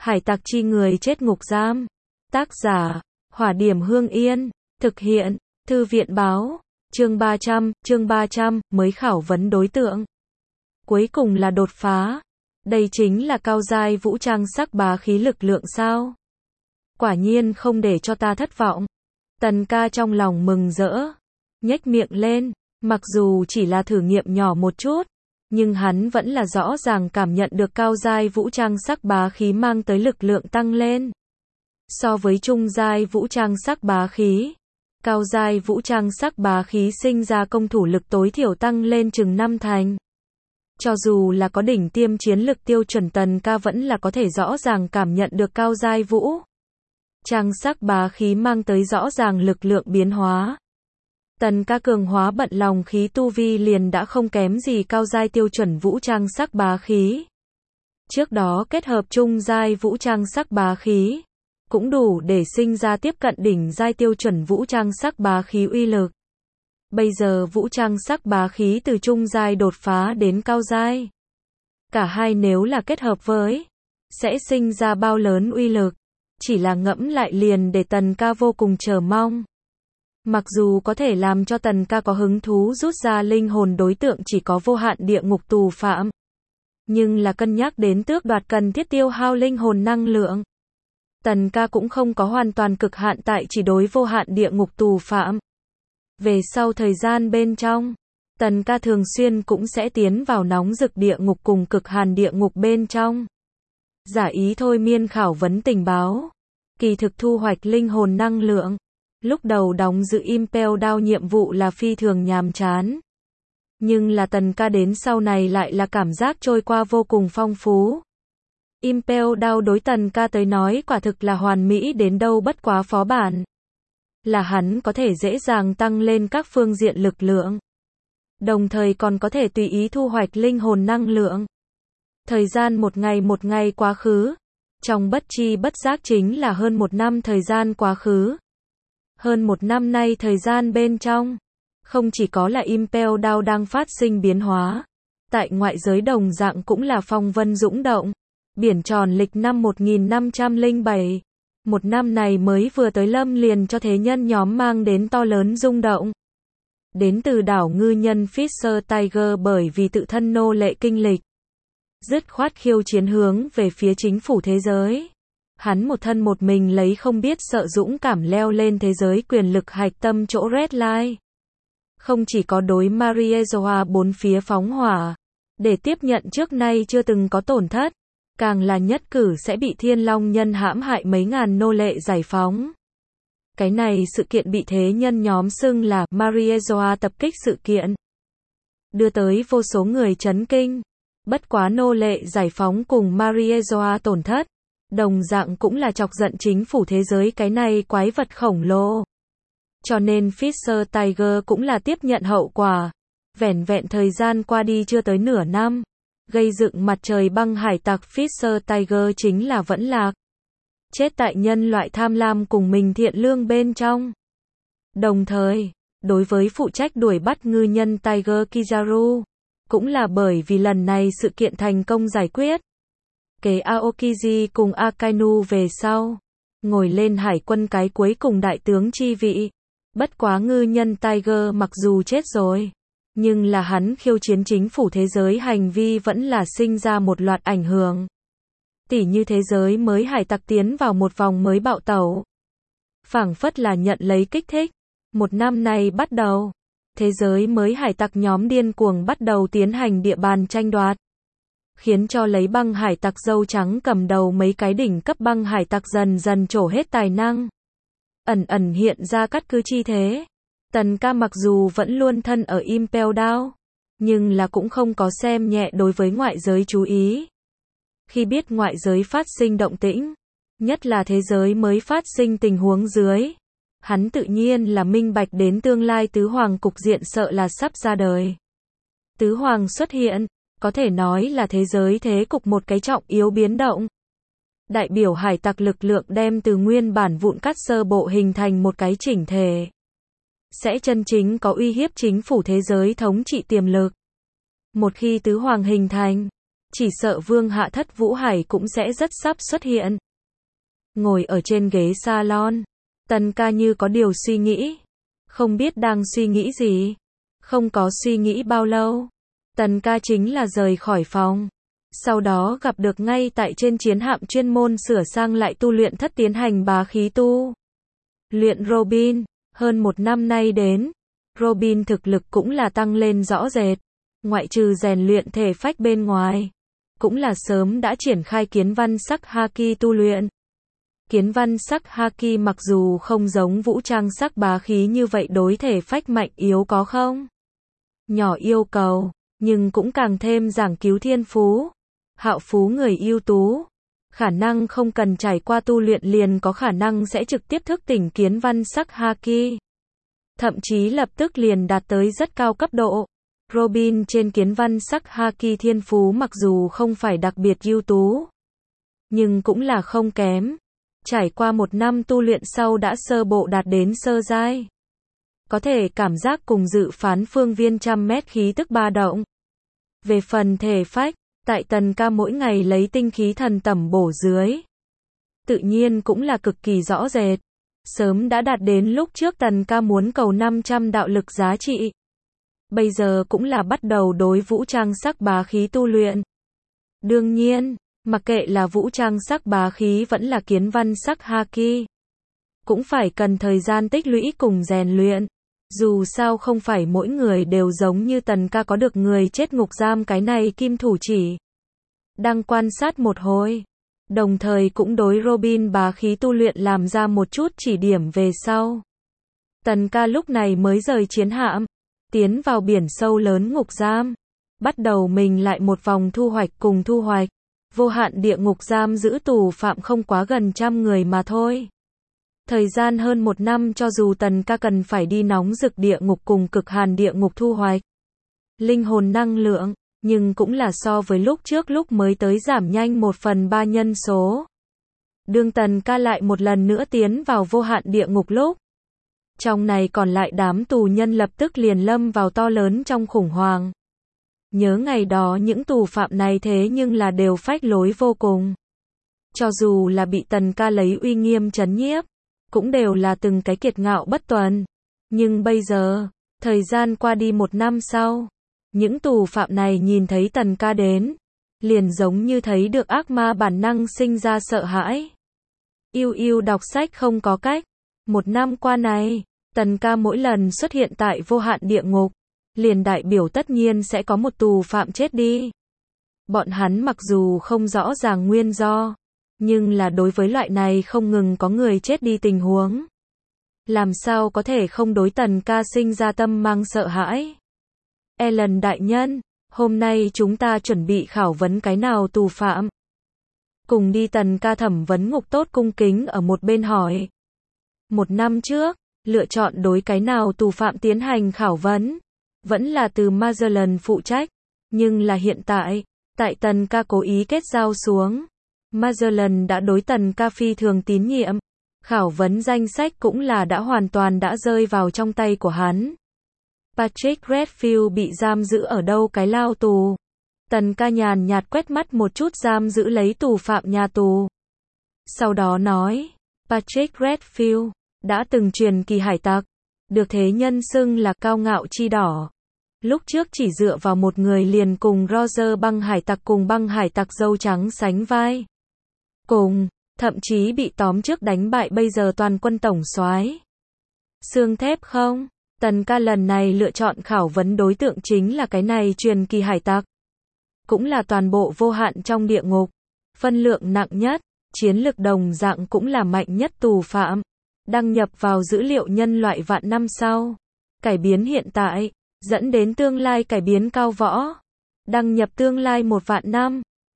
Hải tặc chi người chết ngục giam. Tác giả, Hỏa Điểm Hương Yên. Thực hiện, Thư viện Báo. Chương 300, mới khảo vấn đối tượng. Cuối cùng là đột phá. Đây chính là cao giai vũ trang sắc bá khí lực lượng sao? Quả nhiên không để cho ta thất vọng. Tần ca trong lòng mừng rỡ, nhếch miệng lên, mặc dù chỉ là thử nghiệm nhỏ một chút, nhưng hắn vẫn là rõ ràng cảm nhận được cao giai vũ trang sắc bá khí mang tới lực lượng tăng lên. So với trung giai vũ trang sắc bá khí, cao giai vũ trang sắc bá khí sinh ra công thủ lực tối thiểu tăng lên chừng 5 thành. Cho dù là có đỉnh tiêm chiến lực tiêu chuẩn, Tần ca vẫn là có thể rõ ràng cảm nhận được cao giai vũ trang sắc bá khí mang tới rõ ràng lực lượng biến hóa. Tần ca cường hóa bận lòng khí tu vi liền đã không kém gì cao giai tiêu chuẩn vũ trang sắc bá khí. Trước đó kết hợp trung giai vũ trang sắc bá khí, cũng đủ để sinh ra tiếp cận đỉnh giai tiêu chuẩn vũ trang sắc bá khí uy lực. Bây giờ vũ trang sắc bá khí từ trung giai đột phá đến cao giai. Cả hai nếu là kết hợp với, sẽ sinh ra bao lớn uy lực. Chỉ là ngẫm lại liền để Tần ca vô cùng chờ mong. Mặc dù có thể làm cho Tần ca có hứng thú rút ra linh hồn đối tượng chỉ có vô hạn địa ngục tù phạm, nhưng là cân nhắc đến tước đoạt cần thiết tiêu hao linh hồn năng lượng, Tần ca cũng không có hoàn toàn cực hạn tại chỉ đối vô hạn địa ngục tù phạm. Về sau thời gian bên trong, Tần ca thường xuyên cũng sẽ tiến vào nóng rực địa ngục cùng cực hàn địa ngục bên trong. Giả ý thôi miên khảo vấn tình báo, kỳ thực thu hoạch linh hồn năng lượng. Lúc đầu đóng giữ Impel Down nhiệm vụ là phi thường nhàm chán. Nhưng là Tần ca đến sau này lại là cảm giác trôi qua vô cùng phong phú. Impel Down đối Tần ca tới nói quả thực là hoàn mỹ đến đâu bất quá phó bản. Là hắn có thể dễ dàng tăng lên các phương diện lực lượng. Đồng thời còn có thể tùy ý thu hoạch linh hồn năng lượng. Thời gian một ngày quá khứ. Trong bất chi bất giác chính là hơn 1 năm thời gian quá khứ. Hơn 1 năm nay thời gian bên trong, không chỉ có là Impel Down đang phát sinh biến hóa, tại ngoại giới đồng dạng cũng là phong vân dũng động. Biển tròn lịch năm 1507, một năm này mới vừa tới lâm liền cho thế nhân nhóm mang đến to lớn rung động. Đến từ đảo ngư nhân Fisher Tiger bởi vì tự thân nô lệ kinh lịch, dứt khoát khiêu chiến hướng về phía chính phủ thế giới. Hắn một thân một mình lấy không biết sợ dũng cảm leo lên thế giới quyền lực hạch tâm chỗ Red Line. Không chỉ có đối Mariezoa bốn phía phóng hỏa, để tiếp nhận trước nay chưa từng có tổn thất, càng là nhất cử sẽ bị Thiên Long nhân hãm hại mấy ngàn nô lệ giải phóng. Cái này sự kiện bị thế nhân nhóm xưng là Mariezoa tập kích sự kiện, đưa tới vô số người chấn kinh. Bất quá nô lệ giải phóng cùng Mariezoa tổn thất, đồng dạng cũng là chọc giận chính phủ thế giới cái này quái vật khổng lồ. Cho nên Fisher Tiger cũng là tiếp nhận hậu quả. Vẻn vẹn thời gian qua đi chưa tới nửa năm, gây dựng mặt trời băng hải tặc Fisher Tiger chính là vẫn lạc. Chết tại nhân loại tham lam cùng mình thiện lương bên trong. Đồng thời, đối với phụ trách đuổi bắt ngư nhân Tiger Kizaru, cũng là bởi vì lần này sự kiện thành công giải quyết. Kế Aokiji cùng Akainu về sau, ngồi lên hải quân cái cuối cùng đại tướng chi vị. Bất quá ngư nhân Tiger mặc dù chết rồi, nhưng là hắn khiêu chiến chính phủ thế giới hành vi vẫn là sinh ra một loạt ảnh hưởng. Tỉ như thế giới mới hải tặc tiến vào một vòng mới bạo tẩu. Phảng phất là nhận lấy kích thích. Một năm này bắt đầu, thế giới mới hải tặc nhóm điên cuồng bắt đầu tiến hành địa bàn tranh đoạt. Khiến cho lấy băng hải tặc dâu trắng cầm đầu mấy cái đỉnh cấp băng hải tặc dần dần trổ hết tài năng. Ẩn ẩn hiện ra cắt cứ chi thế. Tần ca mặc dù vẫn luôn thân ở Impel Down, nhưng là cũng không có xem nhẹ đối với ngoại giới chú ý. Khi biết ngoại giới phát sinh động tĩnh, nhất là thế giới mới phát sinh tình huống dưới, hắn tự nhiên là minh bạch đến tương lai tứ hoàng cục diện sợ là sắp ra đời. Tứ hoàng xuất hiện, có thể nói là thế giới thế cục một cái trọng yếu biến động. Đại biểu hải tặc lực lượng đem từ nguyên bản vụn cắt sơ bộ hình thành một cái chỉnh thể. Sẽ chân chính có uy hiếp chính phủ thế giới thống trị tiềm lực. Một khi tứ hoàng hình thành, chỉ sợ Vương Hạ Thất Vũ Hải cũng sẽ rất sắp xuất hiện. Ngồi ở trên ghế salon, Tần Ca như có điều suy nghĩ. Không biết đang suy nghĩ gì. Không có suy nghĩ bao lâu, Tần Ca chính là rời khỏi phòng. Sau đó gặp được ngay tại trên chiến hạm chuyên môn sửa sang lại tu luyện thất tiến hành bá khí tu luyện Robin. Hơn một năm nay đến, Robin thực lực cũng là tăng lên rõ rệt. Ngoại trừ rèn luyện thể phách bên ngoài, cũng là sớm đã triển khai kiến văn sắc haki tu luyện. Kiến văn sắc haki mặc dù không giống vũ trang sắc bá khí như vậy đối thể phách mạnh yếu có không nhỏ yêu cầu, nhưng cũng càng thêm giảng cứu thiên phú, hạo phú người ưu tú. Khả năng không cần trải qua tu luyện liền có khả năng sẽ trực tiếp thức tỉnh kiến văn sắc haki. Thậm chí lập tức liền đạt tới rất cao cấp độ. Robin trên kiến văn sắc haki thiên phú mặc dù không phải đặc biệt ưu tú, nhưng cũng là không kém. Trải qua một năm tu luyện sau đã sơ bộ đạt đến sơ giai. Có thể cảm giác cùng dự phán phương viên trăm mét khí tức ba động. Về phần thể phách, tại Tần Ca mỗi ngày lấy tinh khí thần tẩm bổ dưới, tự nhiên cũng là cực kỳ rõ rệt. Sớm đã đạt đến lúc trước Tần Ca muốn cầu 500 đạo lực giá trị. Bây giờ cũng là bắt đầu đối vũ trang sắc bá khí tu luyện. Đương nhiên, mặc kệ là vũ trang sắc bá khí vẫn là kiến văn sắc haki, cũng phải cần thời gian tích lũy cùng rèn luyện. Dù sao không phải mỗi người đều giống như Tần Ca có được người chết ngục giam cái này kim thủ chỉ. Đang quan sát một hồi, đồng thời cũng đối Robin bá khí tu luyện làm ra một chút chỉ điểm về sau. Tần Ca lúc này mới rời chiến hạm, tiến vào biển sâu lớn ngục giam, bắt đầu mình lại một vòng thu hoạch cùng thu hoạch. Vô hạn địa ngục giam giữ tù phạm không quá gần trăm người mà thôi. Thời gian hơn một năm cho dù Tần Ca cần phải đi nóng rực địa ngục cùng cực hàn địa ngục thu hoạch linh hồn năng lượng, nhưng cũng là so với lúc trước lúc mới tới giảm nhanh 1/3 nhân số. Đương Tần Ca lại một lần nữa tiến vào vô hạn địa ngục lúc, trong này còn lại đám tù nhân lập tức liền lâm vào to lớn trong khủng hoảng. Nhớ ngày đó những tù phạm này thế nhưng là đều phách lối vô cùng. Cho dù là bị Tần Ca lấy uy nghiêm trấn nhiếp, cũng đều là từng cái kiệt ngạo bất tuần. Nhưng bây giờ, thời gian qua đi một năm sau, những tù phạm này nhìn thấy Tần Ca đến, liền giống như thấy được ác ma bản năng sinh ra sợ hãi. Yêu yêu đọc sách không có cách. Một năm qua này, Tần Ca mỗi lần xuất hiện tại vô hạn địa ngục, liền đại biểu tất nhiên sẽ có một tù phạm chết đi. Bọn hắn mặc dù không rõ ràng nguyên do, nhưng là đối với loại này không ngừng có người chết đi tình huống, làm sao có thể không đối Tần Ca sinh ra tâm mang sợ hãi. Ellen đại nhân, hôm nay chúng ta chuẩn bị khảo vấn cái nào tù phạm? Cùng đi Tần Ca thẩm vấn ngục tốt cung kính ở một bên hỏi. Một năm trước, lựa chọn đối cái nào tù phạm tiến hành khảo vấn, vẫn là từ Magellan phụ trách, nhưng là hiện tại, tại Tần Ca cố ý kết giao xuống, Magellan đã đối Tần Ca phi thường tín nhiệm, khảo vấn danh sách cũng là đã hoàn toàn đã rơi vào trong tay của hắn. Patrick Redfield bị giam giữ ở đâu cái lao tù? Tần Ca nhàn nhạt quét mắt một chút giam giữ lấy tù phạm nhà tù. Sau đó nói, Patrick Redfield đã từng truyền kỳ hải tặc, được thế nhân xưng là cao ngạo chi đỏ. Lúc trước chỉ dựa vào một người liền cùng Roger băng hải tặc cùng băng hải tặc dâu trắng sánh vai. Cùng, thậm chí bị tóm trước đánh bại bây giờ toàn quân tổng soái. Xương thép không? Tần Ca lần này lựa chọn khảo vấn đối tượng chính là cái này truyền kỳ hải tặc. Cũng là toàn bộ vô hạn trong địa ngục. Phân lượng nặng nhất, chiến lực đồng dạng cũng là mạnh nhất tù phạm. Đăng nhập vào dữ liệu nhân loại vạn năm sau. Cải biến hiện tại, dẫn đến tương lai cải biến cao võ. Đăng nhập tương lai 1 vạn năm.